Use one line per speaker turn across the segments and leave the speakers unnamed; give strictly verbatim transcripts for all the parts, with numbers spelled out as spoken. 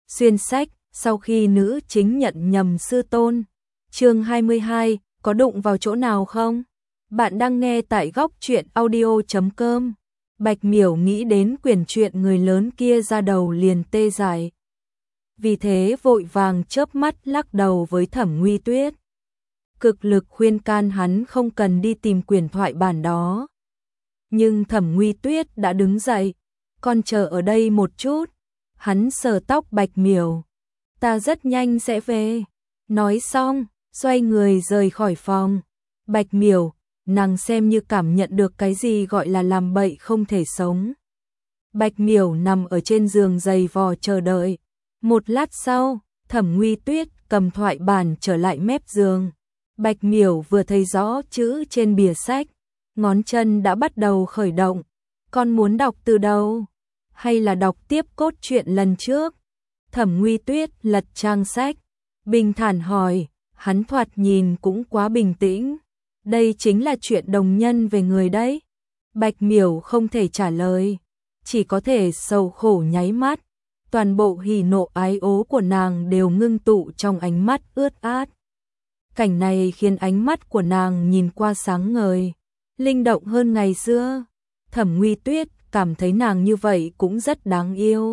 Xuyên sách, sau khi nữ chính nhận nhầm sư tôn. Chương hai mươi hai, có đụng vào chỗ nào không? Bạn đang nghe tại góc truyện audio chấm com. Bạch Miểu nghĩ đến quyển truyện người lớn kia ra đầu liền tê dại. Vì thế vội vàng chớp mắt lắc đầu với Thẩm Nguy Tuyết. Cực lực khuyên can hắn không cần đi tìm quyển thoại bản đó. Nhưng Thẩm Nguy Tuyết đã đứng dậy. Con chờ ở đây một chút. Hắn sờ tóc Bạch Miểu. Ta rất nhanh sẽ về. Nói xong, xoay người rời khỏi phòng. Bạch Miểu, nàng xem như cảm nhận được cái gì gọi là làm bậy không thể sống. Bạch Miểu nằm ở trên giường giày vò chờ đợi. Một lát sau, Thẩm Nguy Tuyết cầm thoại bản trở lại mép giường. Bạch Miểu vừa thấy rõ chữ trên bìa sách, ngón chân đã bắt đầu khởi động. Con muốn đọc từ đầu, hay là đọc tiếp cốt truyện lần trước? Thẩm Nguy Tuyết lật trang sách, bình thản hỏi, hắn thoạt nhìn cũng quá bình tĩnh. Đây chính là chuyện đồng nhân về người đấy. Bạch Miểu không thể trả lời, chỉ có thể sầu khổ nháy mắt. Toàn bộ hỉ nộ ái ố của nàng đều ngưng tụ trong ánh mắt ướt át. Cảnh này khiến ánh mắt của nàng nhìn qua sáng ngời, linh động hơn ngày xưa. Thẩm Nguy Tuyết cảm thấy nàng như vậy cũng rất đáng yêu.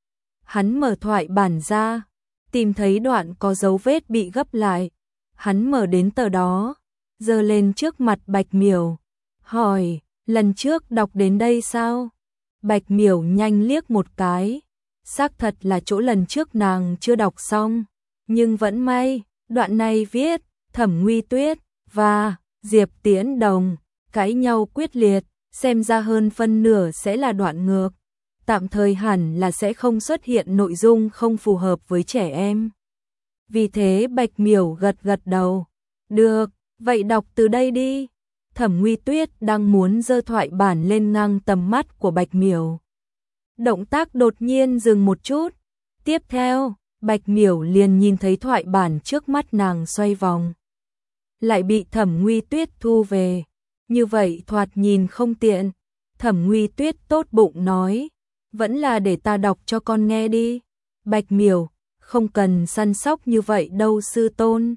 Hắn mở thoại bản ra, tìm thấy đoạn có dấu vết bị gấp lại. Hắn mở đến tờ đó, giơ lên trước mặt Bạch Miểu, hỏi, lần trước đọc đến đây sao? Bạch Miểu nhanh liếc một cái, xác thật là chỗ lần trước nàng chưa đọc xong, nhưng vẫn may, đoạn này viết, Thẩm Nguy Tuyết và Diệp Tiễn Đồng cãi nhau quyết liệt, xem ra hơn phân nửa sẽ là đoạn ngược. Tạm thời hẳn là sẽ không xuất hiện nội dung không phù hợp với trẻ em. Vì thế Bạch Miểu gật gật đầu. Được, vậy đọc từ đây đi. Thẩm Nguy Tuyết đang muốn giơ thoại bản lên ngang tầm mắt của Bạch Miểu. Động tác đột nhiên dừng một chút. Tiếp theo, Bạch Miểu liền nhìn thấy thoại bản trước mắt nàng xoay vòng. Lại bị Thẩm Nguy Tuyết thu về. Như vậy thoạt nhìn không tiện. Thẩm Nguy Tuyết tốt bụng nói, vẫn là để ta đọc cho con nghe đi. Bạch Miểu, không cần săn sóc như vậy đâu sư tôn.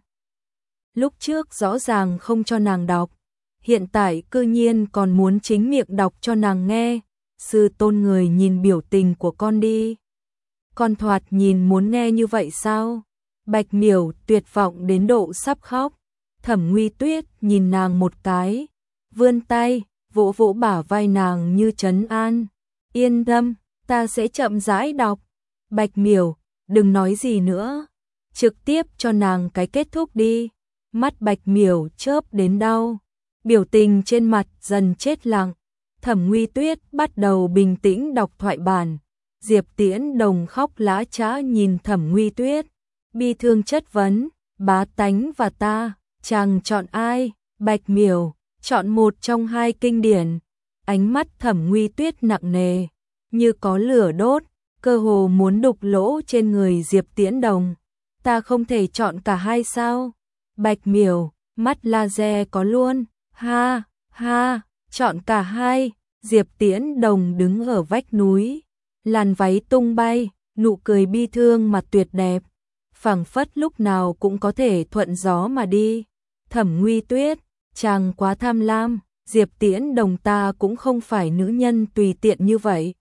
Lúc trước rõ ràng không cho nàng đọc, hiện tại cư nhiên còn muốn chính miệng đọc cho nàng nghe. Sư tôn người nhìn biểu tình của con đi. Con thoạt nhìn muốn nghe như vậy sao? Bạch Miểu tuyệt vọng đến độ sắp khóc. Thẩm Nguy Tuyết nhìn nàng một cái, vươn tay, vỗ vỗ bả vai nàng như trấn an. Yên tâm, ta sẽ chậm rãi đọc. Bạch Miểu, đừng nói gì nữa, trực tiếp cho nàng cái kết thúc đi. Mắt Bạch Miểu chớp đến đau, biểu tình trên mặt dần chết lặng. Thẩm Nguy Tuyết bắt đầu bình tĩnh đọc thoại bản. Diệp Tiễn Đồng khóc lã chã nhìn Thẩm Nguy Tuyết, bi thương chất vấn, bá tánh và ta, chàng chọn ai? Bạch Miểu, chọn một trong hai kinh điển. Ánh mắt Thẩm Nguy Tuyết nặng nề, như có lửa đốt, cơ hồ muốn đục lỗ trên người Diệp Tiễn Đồng. Ta không thể chọn cả hai sao? Bạch Miểu, mắt laser có luôn, ha, ha, chọn cả hai. Diệp Tiễn Đồng đứng ở vách núi, làn váy tung bay, nụ cười bi thương mà tuyệt đẹp, phảng phất lúc nào cũng có thể thuận gió mà đi. Thẩm Nguy Tuyết, chàng quá tham lam, Diệp Tiễn Đồng ta cũng không phải nữ nhân tùy tiện như vậy.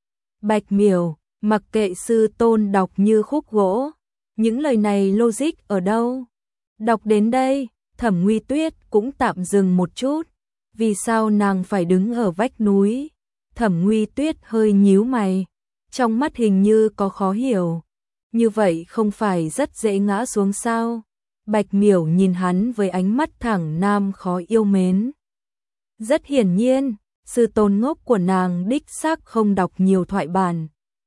Bạch Miểu, mặc kệ sư tôn đọc như khúc gỗ, những lời này logic ở đâu? Đọc đến đây, Thẩm Nguy Tuyết cũng tạm dừng một chút. Vì sao nàng phải đứng ở vách núi? Thẩm Nguy Tuyết hơi nhíu mày, trong mắt hình như có khó hiểu. Như vậy không phải rất dễ ngã xuống sao? Bạch Miểu nhìn hắn với ánh mắt thẳng nam khó yêu mến. Rất hiển nhiên, sư tôn ngốc của nàng đích xác không đọc nhiều thoại bản.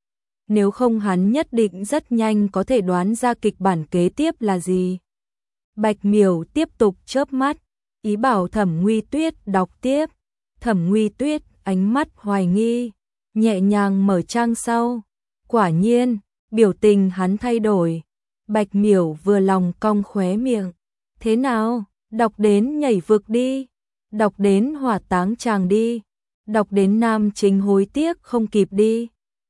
Nếu không hắn nhất định rất nhanh có thể đoán ra kịch bản kế tiếp là gì. Bạch Miểu tiếp tục chớp mắt, ý bảo Thẩm Nguy Tuyết đọc tiếp. Thẩm Nguy Tuyết ánh mắt hoài nghi, nhẹ nhàng mở trang sau. Quả nhiên, biểu tình hắn thay đổi. Bạch Miểu vừa lòng cong khóe miệng. Thế nào, đọc đến nhảy vực đi, đọc đến hỏa táng chàng đi, đọc đến nam chính hối tiếc không kịp đi.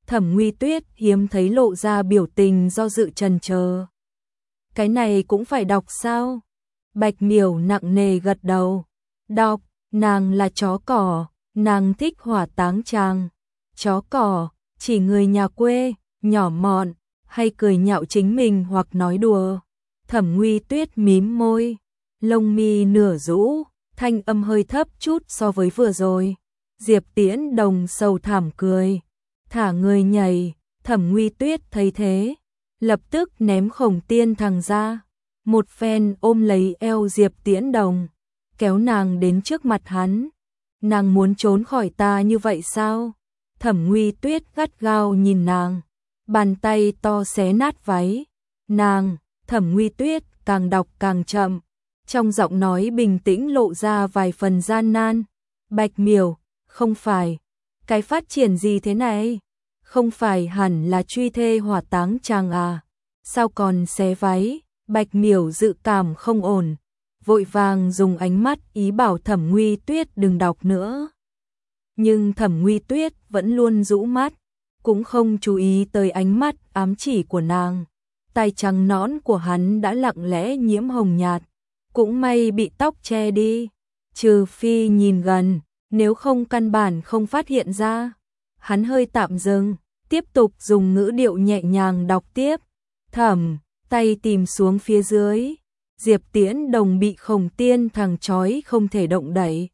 Thẩm Nguy Tuyết hiếm thấy lộ ra biểu tình do dự chần chờ. Cái này cũng phải đọc sao? Bạch Miểu nặng nề gật đầu. Đọc, nàng là chó cỏ, nàng thích hỏa táng chàng. Chó cỏ, chỉ người nhà quê, nhỏ mọn, hay cười nhạo chính mình hoặc nói đùa. Thẩm Nguy Tuyết mím môi, lông mi nửa rũ, thanh âm hơi thấp chút so với vừa rồi. Diệp Tiễn Đồng sầu thảm cười, thả người nhảy. Thẩm Nguy Tuyết thấy thế, lập tức ném Khổng Tiên Thằng ra, một phen ôm lấy eo Diệp Tiễn Đồng, kéo nàng đến trước mặt hắn. Nàng muốn trốn khỏi ta như vậy sao? Thẩm Nguy Tuyết gắt gao nhìn nàng, bàn tay to xé nát váy. Nàng, Thẩm Nguy Tuyết càng đọc càng chậm, trong giọng nói bình tĩnh lộ ra vài phần gian nan. Bạch Miểu, không phải, cái phát triển gì thế này? Không phải hẳn là truy thê hỏa táng chàng à? Sao còn xé váy? Bạch Miểu dự cảm không ổn, vội vàng dùng ánh mắt ý bảo Thẩm Nguy Tuyết đừng đọc nữa. Nhưng Thẩm Nguy Tuyết vẫn luôn rũ mắt, cũng không chú ý tới ánh mắt ám chỉ của nàng. Tai trắng nõn của hắn đã lặng lẽ nhiễm hồng nhạt, cũng may bị tóc che đi, trừ phi nhìn gần, nếu không căn bản không phát hiện ra. Hắn hơi tạm dừng, tiếp tục dùng ngữ điệu nhẹ nhàng đọc tiếp. Thẩm, tay tìm xuống phía dưới. Diệp Tiễn Đồng bị Khổng Tiên Thằng trói không thể động đậy,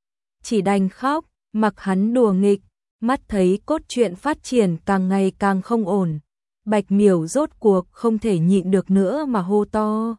chỉ đành khóc, mặc hắn đùa nghịch. Mắt thấy cốt truyện phát triển càng ngày càng không ổn, Bạch Miểu rốt cuộc không thể nhịn được nữa mà hô to.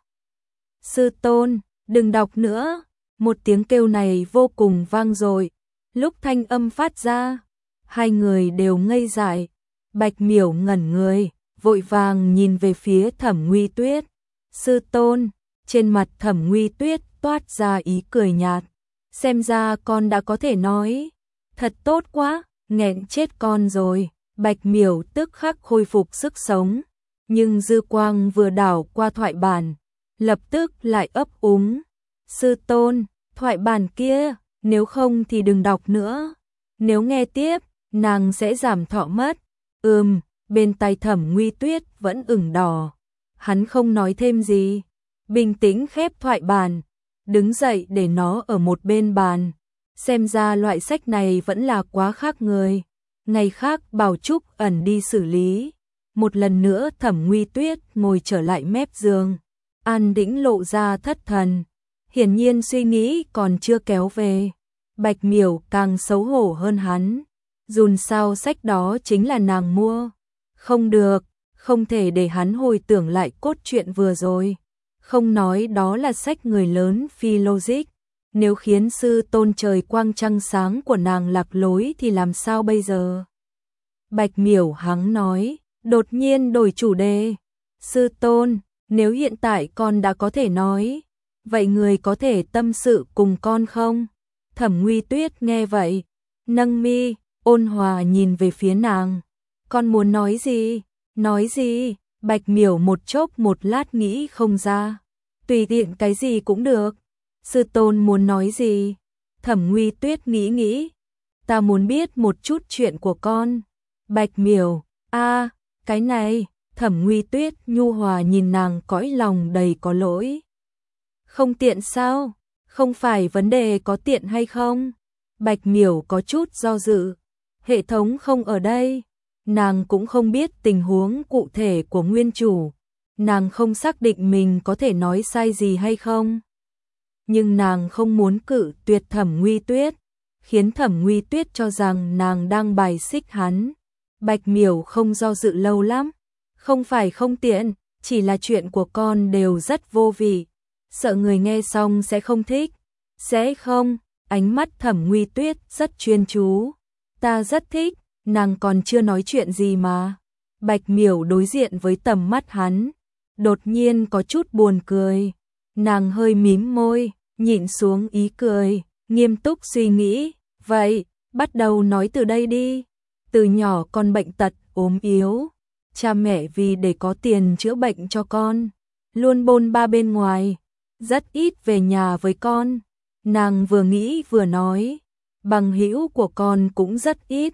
Sư tôn, đừng đọc nữa. Một tiếng kêu này vô cùng vang dội. Lúc thanh âm phát ra, hai người đều ngây dại. Bạch Miểu ngẩn người, vội vàng nhìn về phía Thẩm Nguy Tuyết. Sư tôn, trên mặt Thẩm Nguy Tuyết toát ra ý cười nhạt. Xem ra con đã có thể nói. Thật tốt quá, nghẹn chết con rồi. Bạch Miểu tức khắc khôi phục sức sống, nhưng dư quang vừa đảo qua thoại bản, lập tức lại ấp úng. Sư tôn, thoại bản kia, nếu không thì đừng đọc nữa. Nếu nghe tiếp, nàng sẽ giảm thọ mất. Ừm, bên tai Thẩm Nguy Tuyết vẫn ửng đỏ. Hắn không nói thêm gì, bình tĩnh khép thoại bản, đứng dậy để nó ở một bên bàn. Xem ra loại sách này vẫn là quá khác người. Ngày khác bảo Trúc ẩn đi xử lý. Một lần nữa Thẩm Nguy Tuyết ngồi trở lại mép giường, An Đĩnh lộ ra thất thần, hiển nhiên suy nghĩ còn chưa kéo về. Bạch Miểu càng xấu hổ hơn hắn, dùn sao sách đó chính là nàng mua. Không được, không thể để hắn hồi tưởng lại cốt truyện vừa rồi. Không nói đó là sách người lớn phi logic, nếu khiến sư tôn trời quang trăng sáng của nàng lạc lối thì làm sao bây giờ? Bạch Miểu hắng nói, đột nhiên đổi chủ đề. Sư tôn, nếu hiện tại con đã có thể nói, vậy người có thể tâm sự cùng con không? Thẩm Nguy Tuyết nghe vậy, nâng mi, ôn hòa nhìn về phía nàng. Con muốn nói gì? Nói gì? Bạch Miểu một chốc một lát nghĩ không ra. Tùy tiện cái gì cũng được. Sư tôn muốn nói gì? Thẩm Nguy Tuyết nghĩ nghĩ. Ta muốn biết một chút chuyện của con. Bạch Miểu, a, à, cái này. Thẩm Nguy Tuyết nhu hòa nhìn nàng cõi lòng đầy có lỗi. Không tiện sao? Không phải vấn đề có tiện hay không? Bạch Miểu có chút do dự. Hệ thống không ở đây. Nàng cũng không biết tình huống cụ thể của nguyên chủ. Nàng không xác định mình có thể nói sai gì hay không. Nhưng nàng không muốn cự tuyệt Thẩm Nguy Tuyết, khiến Thẩm Nguy Tuyết cho rằng nàng đang bài xích hắn. Bạch Miểu không do dự lâu lắm. Không phải không tiện, chỉ là chuyện của con đều rất vô vị. Sợ người nghe xong sẽ không thích. Sẽ không? Ánh mắt Thẩm Nguy Tuyết rất chuyên chú. Ta rất thích, nàng còn chưa nói chuyện gì mà. Bạch Miểu đối diện với tầm mắt hắn, đột nhiên có chút buồn cười. Nàng hơi mím môi, nhịn xuống ý cười, nghiêm túc suy nghĩ. Vậy, bắt đầu nói từ đây đi. Từ nhỏ con bệnh tật, ốm yếu. Cha mẹ vì để có tiền chữa bệnh cho con, luôn bôn ba bên ngoài, rất ít về nhà với con. Nàng vừa nghĩ vừa nói, bằng hữu của con cũng rất ít.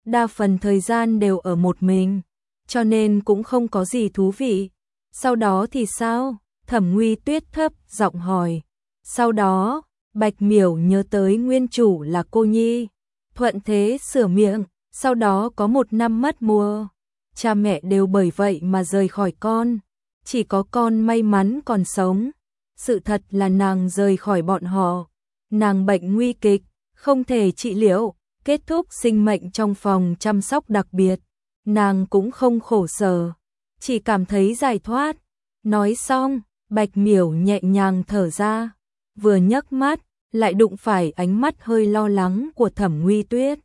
đa phần thời gian đều ở một mình, cho nên cũng không có gì thú vị. Sau đó thì sao? Thẩm Nguy Tuyết thấp giọng hỏi. Sau đó, Bạch Miểu nhớ tới nguyên chủ là cô nhi, thuận thế sửa miệng, sau đó có một năm mất mùa. Cha mẹ đều bởi vậy mà rời khỏi con, chỉ có con may mắn còn sống. Sự thật là nàng rời khỏi bọn họ, nàng bệnh nguy kịch, không thể trị liệu, kết thúc sinh mệnh trong phòng chăm sóc đặc biệt. Nàng cũng không khổ sở, chỉ cảm thấy giải thoát. Nói xong, Bạch Miểu nhẹ nhàng thở ra, vừa nhấc mắt, lại đụng phải ánh mắt hơi lo lắng của Thẩm Nguy Tuyết.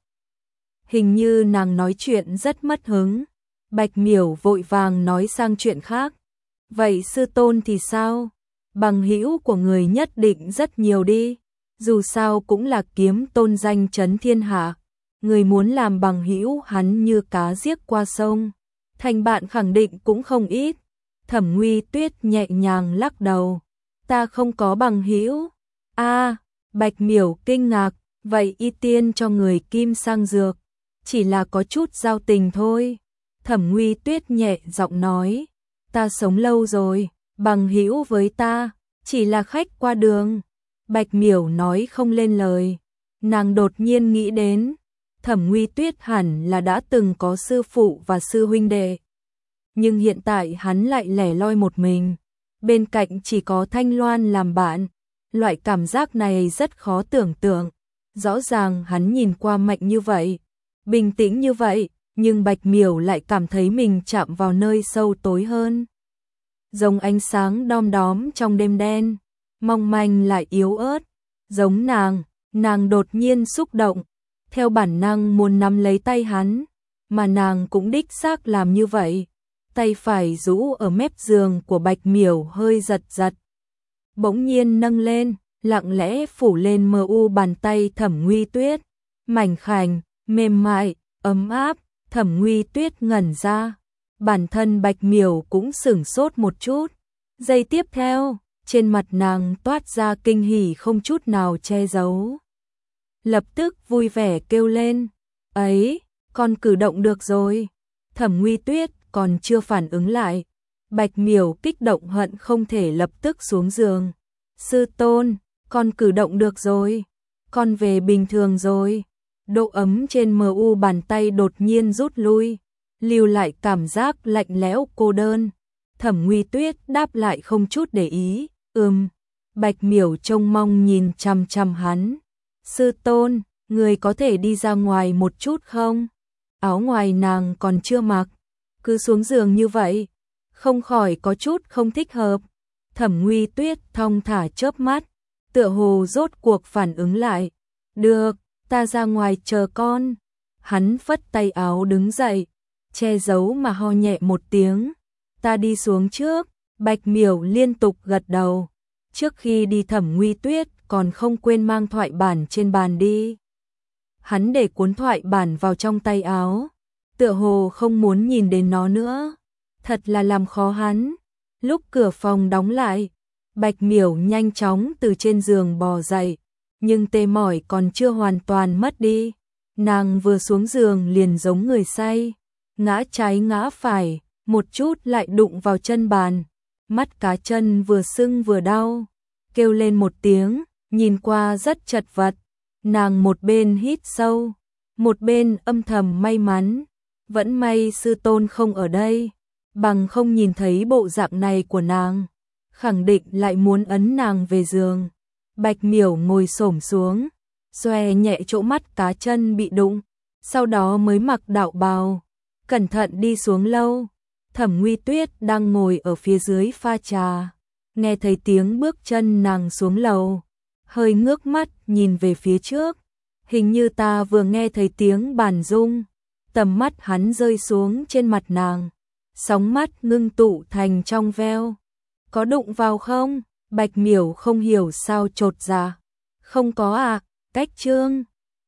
Hình như nàng nói chuyện rất mất hứng. Bạch Miểu vội vàng nói sang chuyện khác. Vậy sư tôn thì sao? Bằng hữu của người nhất định rất nhiều đi, dù sao cũng là kiếm tôn danh chấn thiên hạ. Người muốn làm bằng hữu hắn như cá giết qua sông, thành bạn khẳng định cũng không ít. Thẩm Nguy Tuyết nhẹ nhàng lắc đầu. Ta không có bằng hữu. A, Bạch Miểu kinh ngạc, vậy y tiên cho người kim sang dược, chỉ là có chút giao tình thôi. Thẩm Nguy Tuyết nhẹ giọng nói, ta sống lâu rồi, bằng hữu với ta chỉ là khách qua đường. Bạch Miểu nói không lên lời, nàng đột nhiên nghĩ đến, Thẩm Nguy Tuyết hẳn là đã từng có sư phụ và sư huynh đệ, nhưng hiện tại hắn lại lẻ loi một mình, bên cạnh chỉ có Thanh Loan làm bạn. Loại cảm giác này rất khó tưởng tượng. Rõ ràng hắn nhìn qua mạnh như vậy, bình tĩnh như vậy, nhưng Bạch Miểu lại cảm thấy mình chạm vào nơi sâu tối hơn. Giống ánh sáng đom đóm trong đêm đen, mong manh lại yếu ớt. Giống nàng, nàng đột nhiên xúc động, theo bản năng muốn nắm lấy tay hắn, mà nàng cũng đích xác làm như vậy. Tay phải rũ ở mép giường của Bạch Miểu hơi giật giật, bỗng nhiên nâng lên, lặng lẽ phủ lên mờ u bàn tay Thẩm Nguy Tuyết, mảnh khảnh, mềm mại, ấm áp. Thẩm Nguy Tuyết ngẩn ra, bản thân Bạch Miểu cũng sửng sốt một chút. Giây tiếp theo, trên mặt nàng toát ra kinh hỉ không chút nào che giấu. Lập tức vui vẻ kêu lên, ấy, con cử động được rồi. Thẩm Nguy Tuyết còn chưa phản ứng lại, Bạch Miểu kích động hận không thể lập tức xuống giường. Sư tôn, con cử động được rồi, con về bình thường rồi. Độ ấm trên mờ u bàn tay đột nhiên rút lui, lưu lại cảm giác lạnh lẽo cô đơn. Thẩm Nguy Tuyết đáp lại không chút để ý, ừm. Bạch Miểu trông mong nhìn chằm chằm hắn. Sư tôn, người có thể đi ra ngoài một chút không? Áo ngoài nàng còn chưa mặc, cứ xuống giường như vậy, không khỏi có chút không thích hợp. Thẩm Nguy Tuyết thong thả chớp mắt, tựa hồ rốt cuộc phản ứng lại. Được, ta ra ngoài chờ con. Hắn phất tay áo đứng dậy, che giấu mà ho nhẹ một tiếng. Ta đi xuống trước. Bạch Miểu liên tục gật đầu. Trước khi đi Thẩm Nguy Tuyết còn không quên mang thoại bản trên bàn đi. Hắn để cuốn thoại bản vào trong tay áo, tựa hồ không muốn nhìn đến nó nữa. Thật là làm khó hắn. Lúc cửa phòng đóng lại, Bạch Miểu nhanh chóng từ trên giường bò dậy, nhưng tê mỏi còn chưa hoàn toàn mất đi. Nàng vừa xuống giường liền giống người say, ngã trái ngã phải, một chút lại đụng vào chân bàn. Mắt cá chân vừa sưng vừa đau, kêu lên một tiếng, nhìn qua rất chật vật. Nàng một bên hít sâu, một bên âm thầm may mắn, vẫn may sư tôn không ở đây, bằng không nhìn thấy bộ dạng này của nàng, khẳng định lại muốn ấn nàng về giường. Bạch Miểu ngồi xổm xuống, xoe nhẹ chỗ mắt cá chân bị đụng, sau đó mới mặc đạo bào, cẩn thận đi xuống lâu. Thẩm Nguy Tuyết đang ngồi ở phía dưới pha trà, nghe thấy tiếng bước chân nàng xuống lầu, hơi ngước mắt nhìn về phía trước. Hình như ta vừa nghe thấy tiếng bàn rung. Tầm mắt hắn rơi xuống trên mặt nàng, sóng mắt ngưng tụ thành trong veo. Có đụng vào không? Bạch Miểu không hiểu sao chột dạ. Không có à, cách trương.